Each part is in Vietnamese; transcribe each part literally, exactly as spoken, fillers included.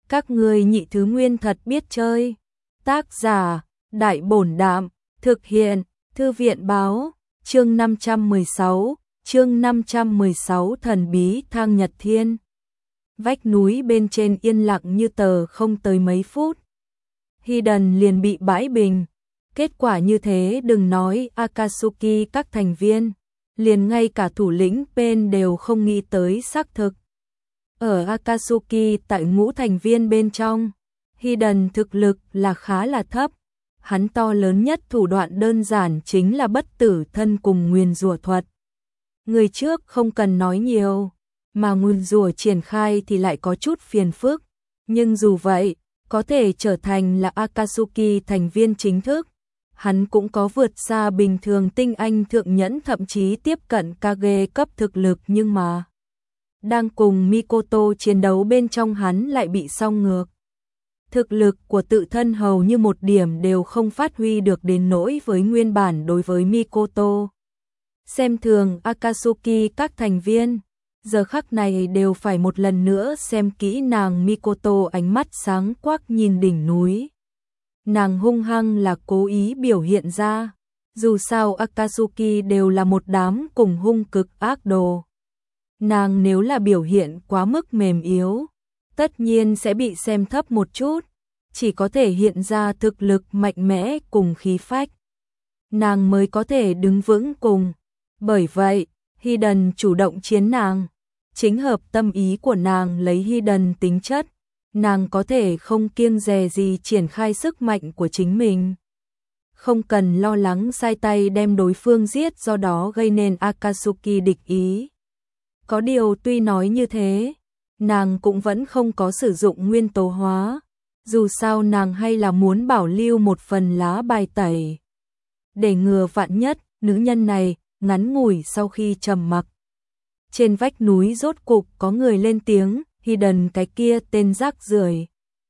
Các ngươi nhị thứ nguyên thật biết chơi. Tác giả, Đại Bổn Đạm, thực hiện, Thư viện Báo, chương năm trăm mười sáu, chương năm trăm mười sáu Thần bí thang Nhật Thiên. Vách núi bên trên yên lặng như tờ không tới mấy phút. Hiden liền bị bãi bình. Kết quả như thế đừng nói Akatsuki các thành viên, liền ngay cả thủ lĩnh Pen đều không nghĩ tới xác thực. Ở Akatsuki tại ngũ thành viên bên trong, Hiden thực lực là khá là thấp. Hắn to lớn nhất thủ đoạn đơn giản chính là bất tử thân cùng nguyền rủa thuật. Người trước không cần nói nhiều, mà nguyền rủa triển khai thì lại có chút phiền phức. Nhưng dù vậy, có thể trở thành là Akatsuki thành viên chính thức. Hắn cũng có vượt xa bình thường tinh anh thượng nhẫn, thậm chí tiếp cận Kage cấp thực lực, nhưng mà đang cùng Mikoto chiến đấu bên trong hắn lại bị song ngược. Thực lực của tự thân hầu như một điểm đều không phát huy được đến nỗi với nguyên bản đối với Mikoto. Xem thường Akatsuki các thành viên, giờ khắc này đều phải một lần nữa xem kỹ nàng Mikoto, ánh mắt sáng quắc nhìn đỉnh núi. Nàng hung hăng là cố ý biểu hiện ra, dù sao Akatsuki đều là một đám cùng hung cực ác đồ. Nàng nếu là biểu hiện quá mức mềm yếu, tất nhiên sẽ bị xem thấp một chút, chỉ có thể hiện ra thực lực mạnh mẽ cùng khí phách. Nàng mới có thể đứng vững cùng. Bởi vậy, Hiden chủ động chiến nàng, chính hợp tâm ý của nàng. Lấy Hiden tính chất, nàng có thể không kiêng dè gì triển khai sức mạnh của chính mình. Không cần lo lắng sai tay đem đối phương giết, do đó gây nên Akatsuki địch ý. Có điều tuy nói như thế, nàng cũng vẫn không có sử dụng nguyên tố hóa, dù sao nàng hay là muốn bảo lưu một phần lá bài tẩy. Để ngừa vạn nhất, nữ nhân này ngắn ngủi sau khi trầm mặc. Trên vách núi rốt cục có người lên tiếng, Hiden cái kia tên rác rưởi.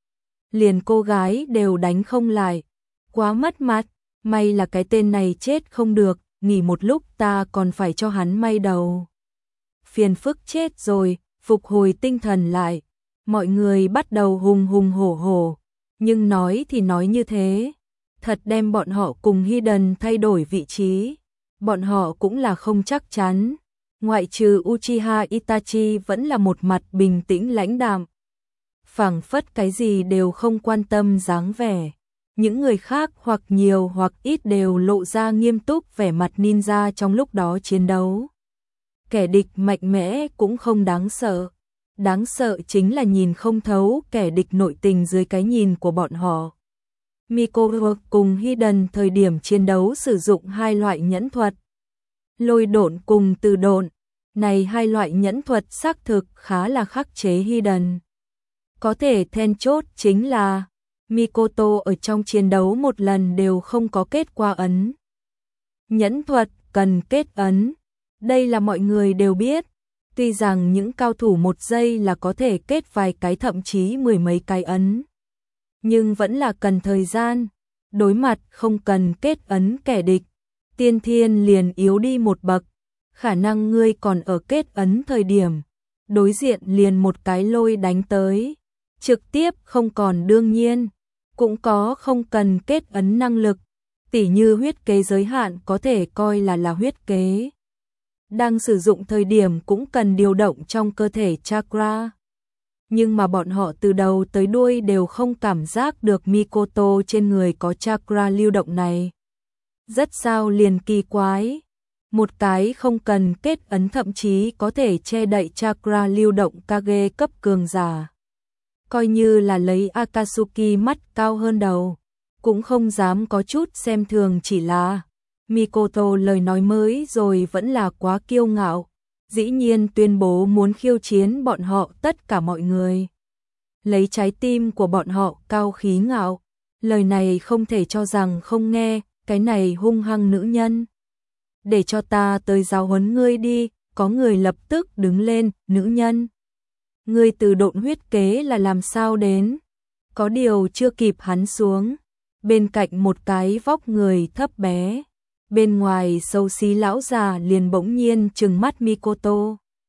Liền cô gái đều đánh không lại, quá mất mặt, may là cái tên này chết không được, nghỉ một lúc ta còn phải cho hắn may đầu. Phiền phức chết rồi, phục hồi tinh thần lại, mọi người bắt đầu hùng hùng hổ hổ, nhưng nói thì nói như thế, thật đem bọn họ cùng Hiden thay đổi vị trí, bọn họ cũng là không chắc chắn. Ngoại trừ Uchiha Itachi vẫn là một mặt bình tĩnh lãnh đạm, phảng phất cái gì đều không quan tâm dáng vẻ. Những người khác hoặc nhiều hoặc ít đều lộ ra nghiêm túc vẻ mặt ninja trong lúc đó chiến đấu. Kẻ địch mạnh mẽ cũng không đáng sợ, đáng sợ chính là nhìn không thấu kẻ địch nội tình dưới cái nhìn của bọn họ. Mikoto cùng Hiden thời điểm chiến đấu sử dụng hai loại nhẫn thuật, lôi độn cùng từ độn. Này hai loại nhẫn thuật xác thực khá là khắc chế Hiden. Có thể then chốt chính là Mikoto ở trong chiến đấu một lần đều không có kết qua ấn. Nhẫn thuật cần kết ấn, đây là mọi người đều biết. Tuy rằng những cao thủ một giây là có thể kết vài cái thậm chí mười mấy cái ấn, nhưng vẫn là cần thời gian. Đối mặt không cần kết ấn kẻ địch, tiên thiên liền yếu đi một bậc. Khả năng ngươi còn ở kết ấn thời điểm, đối diện liền một cái lôi đánh tới, trực tiếp không còn. Đương nhiên, cũng có không cần kết ấn năng lực, tỉ như huyết kế giới hạn có thể coi là là huyết kế. Đang sử dụng thời điểm cũng cần điều động trong cơ thể chakra. Nhưng mà bọn họ từ đầu tới đuôi đều không cảm giác được Mikoto trên người có chakra lưu động này. Rất sao liền kỳ quái. Một cái không cần kết ấn thậm chí có thể che đậy chakra lưu động Kage cấp cường giả. Coi như là lấy Akatsuki mắt cao hơn đầu, cũng không dám có chút xem thường. Chỉ là Mikoto lời nói mới rồi vẫn là quá kiêu ngạo, dĩ nhiên tuyên bố muốn khiêu chiến bọn họ tất cả mọi người. Lấy trái tim của bọn họ cao khí ngạo, lời này không thể cho rằng không nghe. Cái này hung hăng nữ nhân, để cho ta tới giáo huấn ngươi đi. Có người lập tức đứng lên, nữ nhân, ngươi từ độn huyết kế là làm sao đến? Có điều chưa kịp hắn xuống, bên cạnh một cái vóc người thấp bé, bên ngoài xấu xí lão già liền bỗng nhiên trừng mắt Mikoto.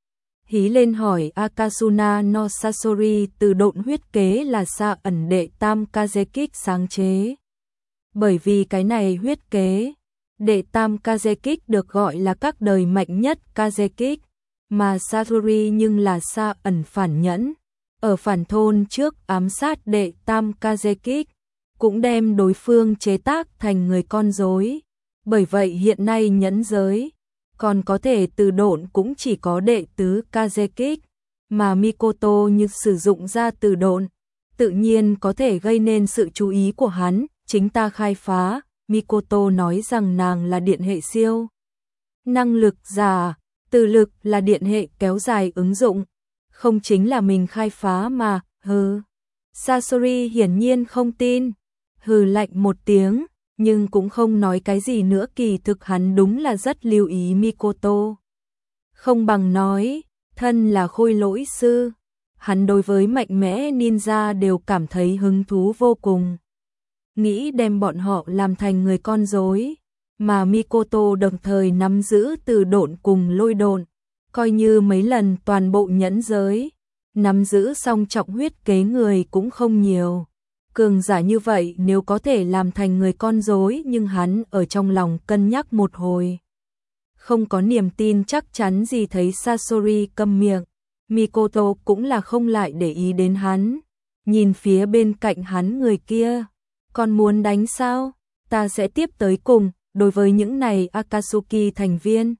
hí lên hỏi Akasuna no Sasori từ độn huyết kế là Sa ẩn đệ tam Kazekik sáng chế. Bởi vì cái này huyết kế, đệ tam Kazekik được gọi là các đời mạnh nhất Kazekik, mà Sasori nhưng là Sa ẩn phản nhẫn. Ở phản thôn trước ám sát đệ tam Kazekik, cũng đem đối phương chế tác thành người con rối. Bởi vậy hiện nay nhẫn giới còn có thể từ độn cũng chỉ có đệ tứ Kazekik, mà Mikoto như sử dụng ra từ độn, tự nhiên có thể gây nên sự chú ý của hắn, chính ta khai phá. Mikoto nói rằng nàng là điện hệ siêu năng lực giả, từ lực là điện hệ kéo dài ứng dụng, không chính là mình khai phá mà, hừ. Sasori hiển nhiên không tin, hừ lạnh một tiếng, nhưng cũng không nói cái gì nữa, kỳ thực hắn đúng là rất lưu ý Mikoto. Không bằng nói, thân là khôi lỗi sư, hắn đối với mạnh mẽ ninja đều cảm thấy hứng thú vô cùng. Nghĩ đem bọn họ làm thành người con rối, mà Mikoto đồng thời nắm giữ từ độn cùng lôi độn, coi như mấy lần toàn bộ nhẫn giới, nắm giữ song trọng huyết kế người cũng không nhiều. Cường giả như vậy nếu có thể làm thành người con rối, nhưng hắn ở trong lòng cân nhắc một hồi, không có niềm tin chắc chắn gì. Thấy Sasori câm miệng, Mikoto cũng là không lại để ý đến hắn, nhìn phía bên cạnh hắn người kia, còn muốn đánh sao? Ta sẽ tiếp tới cùng. Đối với những này Akatsuki thành viên,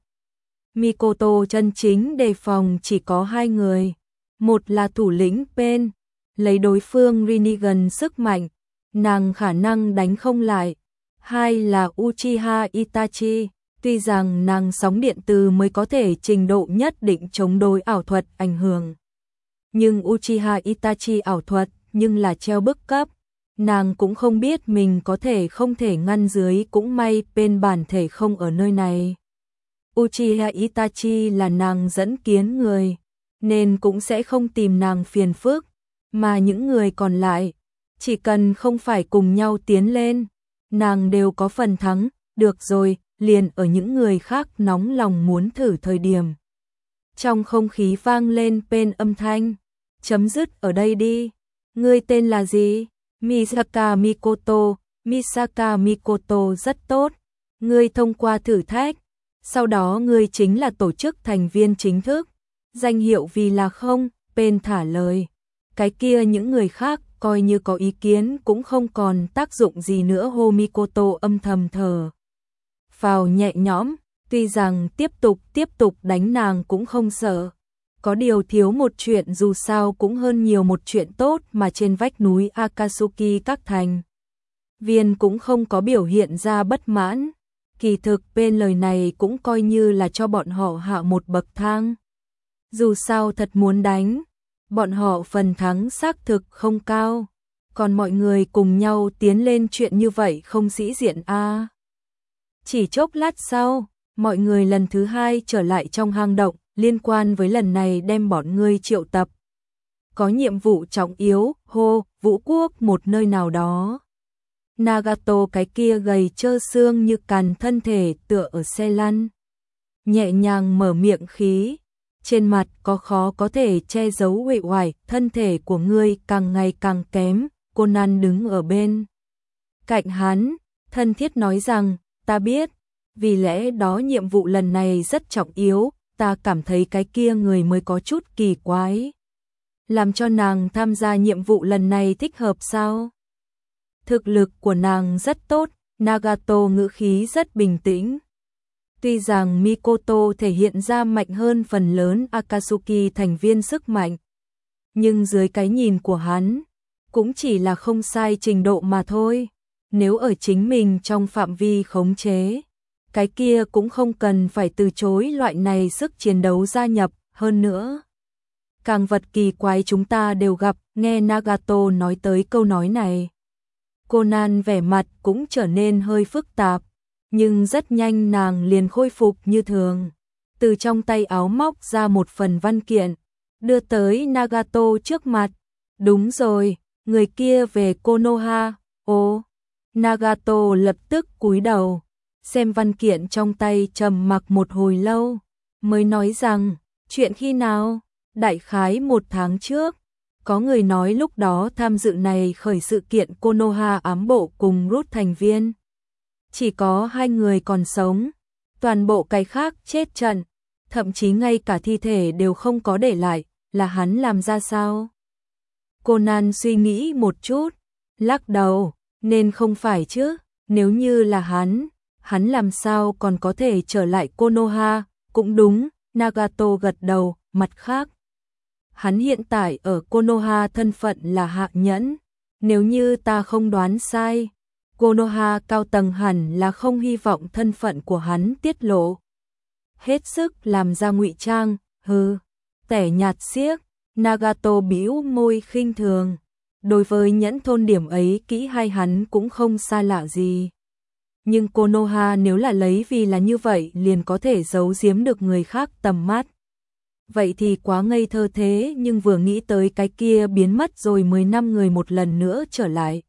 Mikoto chân chính đề phòng chỉ có hai người, một là thủ lĩnh Pen, lấy đối phương Rinnegan sức mạnh, nàng khả năng đánh không lại, hai là Uchiha Itachi, tuy rằng nàng sóng điện từ mới có thể trình độ nhất định chống đối ảo thuật ảnh hưởng, nhưng Uchiha Itachi ảo thuật nhưng là treo bức cấp, nàng cũng không biết mình có thể không thể ngăn dưới, cũng may bên bản thể không ở nơi này. Uchiha Itachi là nàng dẫn kiến người, nên cũng sẽ không tìm nàng phiền phức, mà những người còn lại, chỉ cần không phải cùng nhau tiến lên, nàng đều có phần thắng. Được rồi, liền ở những người khác nóng lòng muốn thử thời điểm, trong không khí vang lên bên âm thanh, chấm dứt ở đây đi. Ngươi tên là gì? Misaka Mikoto. Misaka Mikoto rất tốt. Ngươi thông qua thử thách, sau đó ngươi chính là tổ chức thành viên chính thức. Danh hiệu vì là không? Pen thả lời. Cái kia những người khác coi như có ý kiến cũng không còn tác dụng gì nữa. Hô Mikoto âm thầm thở phào nhẹ nhõm, tuy rằng tiếp tục tiếp tục đánh nàng cũng không sợ. Có điều thiếu một chuyện dù sao cũng hơn nhiều một chuyện tốt, mà trên vách núi Akatsuki các thành viên cũng không có biểu hiện ra bất mãn. Kỳ thực bên lời này cũng coi như là cho bọn họ hạ một bậc thang. Dù sao thật muốn đánh, bọn họ phần thắng xác thực không cao, còn mọi người cùng nhau tiến lên chuyện như vậy không sĩ diện a. À. Chỉ chốc lát sau, mọi người lần thứ hai trở lại trong hang động, liên quan với lần này đem bọn ngươi triệu tập. Có nhiệm vụ trọng yếu, hô, Vũ Quốc một nơi nào đó. Nagato cái kia gầy trơ xương như càn thân thể tựa ở xe lăn, nhẹ nhàng mở miệng khí, trên mặt có khó có thể che giấu uể oải, thân thể của ngươi càng ngày càng kém. Conan đứng ở bên cạnh hắn, thân thiết nói rằng, ta biết, vì lẽ đó nhiệm vụ lần này rất trọng yếu, ta cảm thấy cái kia người mới có chút kỳ quái. Làm cho nàng tham gia nhiệm vụ lần này thích hợp sao? Thực lực của nàng rất tốt, Nagato ngữ khí rất bình tĩnh. Tuy rằng Mikoto thể hiện ra mạnh hơn phần lớn Akatsuki thành viên sức mạnh, nhưng dưới cái nhìn của hắn, cũng chỉ là không sai trình độ mà thôi. Nếu ở chính mình trong phạm vi khống chế, cái kia cũng không cần phải từ chối loại này sức chiến đấu gia nhập. Hơn nữa, càng vật kỳ quái chúng ta đều gặp. Nghe Nagato nói tới câu nói này, Conan vẻ mặt cũng trở nên hơi phức tạp, nhưng rất nhanh nàng liền khôi phục như thường. Từ trong tay áo móc ra một phần văn kiện, đưa tới Nagato trước mặt. Đúng rồi, người kia về Konoha. Ồ, Nagato lập tức cúi đầu, xem văn kiện trong tay trầm mặc một hồi lâu, mới nói rằng, Chuyện khi nào? Đại khái một tháng trước. Có người nói lúc đó tham dự này khởi sự kiện Konoha ám bộ cùng rút thành viên. Chỉ có hai người còn sống, toàn bộ cái khác chết trận, thậm chí ngay cả thi thể đều không có để lại, là hắn làm ra sao? Conan suy nghĩ một chút, lắc đầu, nên không phải chứ, nếu như là hắn, hắn làm sao còn có thể trở lại Konoha, cũng đúng, Nagato gật đầu, mặt khác. Hắn hiện tại ở Konoha thân phận là hạ nhẫn, nếu như ta không đoán sai, Konoha cao tầng hẳn là không hy vọng thân phận của hắn tiết lộ. Hết sức làm ra ngụy trang, hừ, tẻ nhạt xiếc, Nagato bĩu môi khinh thường. Đối với nhẫn thôn điểm ấy kỹ hay hắn cũng không xa lạ gì. Nhưng Konoha nếu là lấy vì là như vậy liền có thể giấu giếm được người khác tầm mắt. Vậy thì quá ngây thơ thế, nhưng vừa nghĩ tới cái kia biến mất rồi mười năm người một lần nữa trở lại.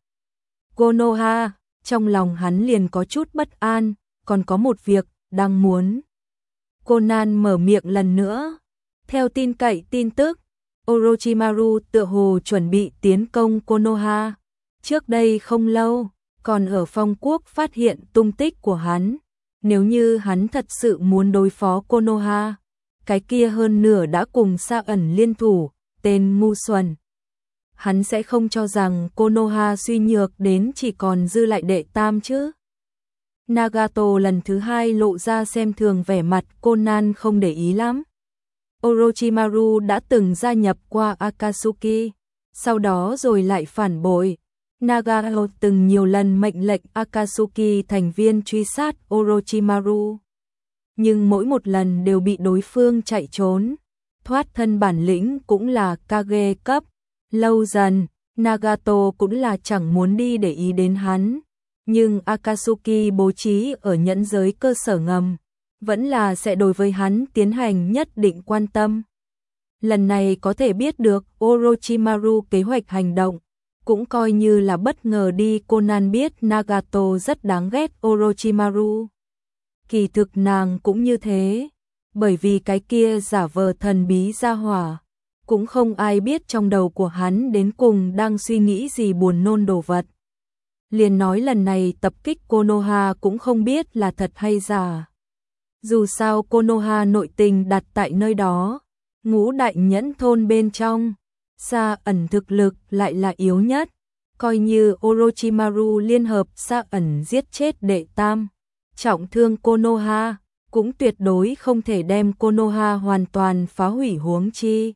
Konoha, trong lòng hắn liền có chút bất an, còn có một việc, đang muốn. Conan mở miệng lần nữa. Theo tin cậy tin tức, Orochimaru tựa hồ chuẩn bị tiến công Konoha. Trước đây không lâu, còn ở Phong Quốc phát hiện tung tích của hắn. Nếu như hắn thật sự muốn đối phó Konoha, cái kia hơn nửa đã cùng Sa ẩn liên thủ, tên ngu xuẩn. Hắn sẽ không cho rằng Konoha suy nhược đến chỉ còn dư lại đệ tam chứ. Nagato lần thứ hai lộ ra xem thường vẻ mặt, Conan không để ý lắm. Orochimaru đã từng gia nhập qua Akatsuki, sau đó rồi lại phản bội. Nagato từng nhiều lần mệnh lệnh Akatsuki thành viên truy sát Orochimaru, nhưng mỗi một lần đều bị đối phương chạy trốn. Thoát thân bản lĩnh cũng là Kage cấp. Lâu dần, Nagato cũng là chẳng muốn đi để ý đến hắn. Nhưng Akatsuki bố trí ở nhẫn giới cơ sở ngầm, vẫn là sẽ đối với hắn tiến hành nhất định quan tâm. Lần này có thể biết được Orochimaru kế hoạch hành động, cũng coi như là bất ngờ đi. Conan biết Nagato rất đáng ghét Orochimaru. Kỳ thực nàng cũng như thế, bởi vì cái kia giả vờ thần bí ra hỏa, cũng không ai biết trong đầu của hắn đến cùng đang suy nghĩ gì buồn nôn đồ vật. Liền nói lần này tập kích Konoha cũng không biết là thật hay giả. Dù sao Konoha nội tình đặt tại nơi đó, ngũ đại nhẫn thôn bên trong, Sa ẩn thực lực lại là yếu nhất. Coi như Orochimaru liên hợp Sa ẩn giết chết đệ tam, trọng thương Konoha, cũng tuyệt đối không thể đem Konoha hoàn toàn phá hủy, huống chi.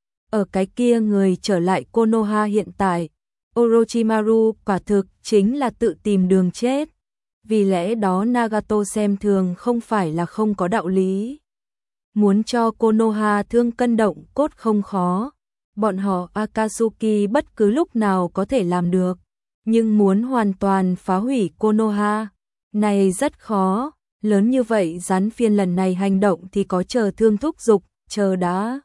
Ở cái kia người trở lại Konoha hiện tại, Orochimaru quả thực chính là tự tìm đường chết. Vì lẽ đó Nagato xem thường không phải là không có đạo lý. Muốn cho Konoha thương cân động cốt không khó, bọn họ Akatsuki bất cứ lúc nào có thể làm được. Nhưng muốn hoàn toàn phá hủy Konoha, này rất khó. Lớn như vậy gián phiên lần này hành động thì có chờ thương thúc giục, chờ đã.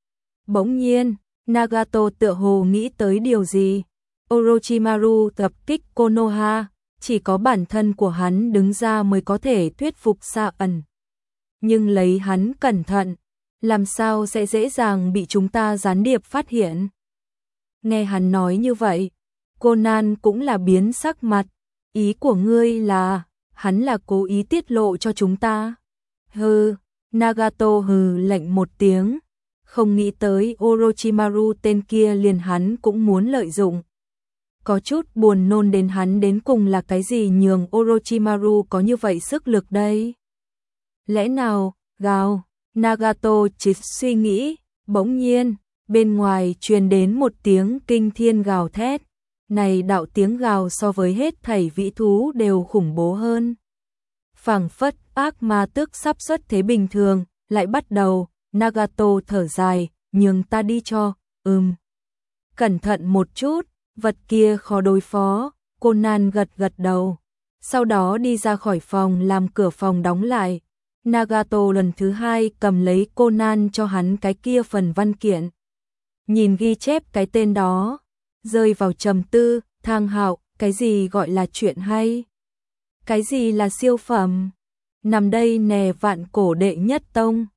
Bỗng nhiên, Nagato tựa hồ nghĩ tới điều gì. Orochimaru tập kích Konoha, chỉ có bản thân của hắn đứng ra mới có thể thuyết phục Sa ẩn. Nhưng lấy hắn cẩn thận, làm sao sẽ dễ dàng bị chúng ta gián điệp phát hiện. Nghe hắn nói như vậy, Conan cũng là biến sắc mặt. Ý của ngươi là, hắn là cố ý tiết lộ cho chúng ta. Hừ, Nagato hừ lạnh một tiếng, không nghĩ tới Orochimaru tên kia liền hắn cũng muốn lợi dụng. Có chút buồn nôn đến hắn đến cùng là cái gì nhường Orochimaru có như vậy sức lực đây? Lẽ nào, gào, Nagato chỉ suy nghĩ, bỗng nhiên, bên ngoài truyền đến một tiếng kinh thiên gào thét. Này đạo tiếng gào so với hết thảy vĩ thú đều khủng bố hơn. Phảng phất ác ma tức sắp xuất thế bình thường, lại bắt đầu. Nagato thở dài, nhường ta đi cho, ừm. Cẩn thận một chút, vật kia khó đối phó. Conan gật gật đầu, sau đó đi ra khỏi phòng làm cửa phòng đóng lại. Nagato lần thứ hai cầm lấy Conan cho hắn cái kia phần văn kiện. Nhìn ghi chép cái tên đó, rơi vào trầm tư. Thang Hạo, cái gì gọi là chuyện hay? Cái gì là siêu phẩm? Nằm đây nè, vạn cổ đệ nhất tông.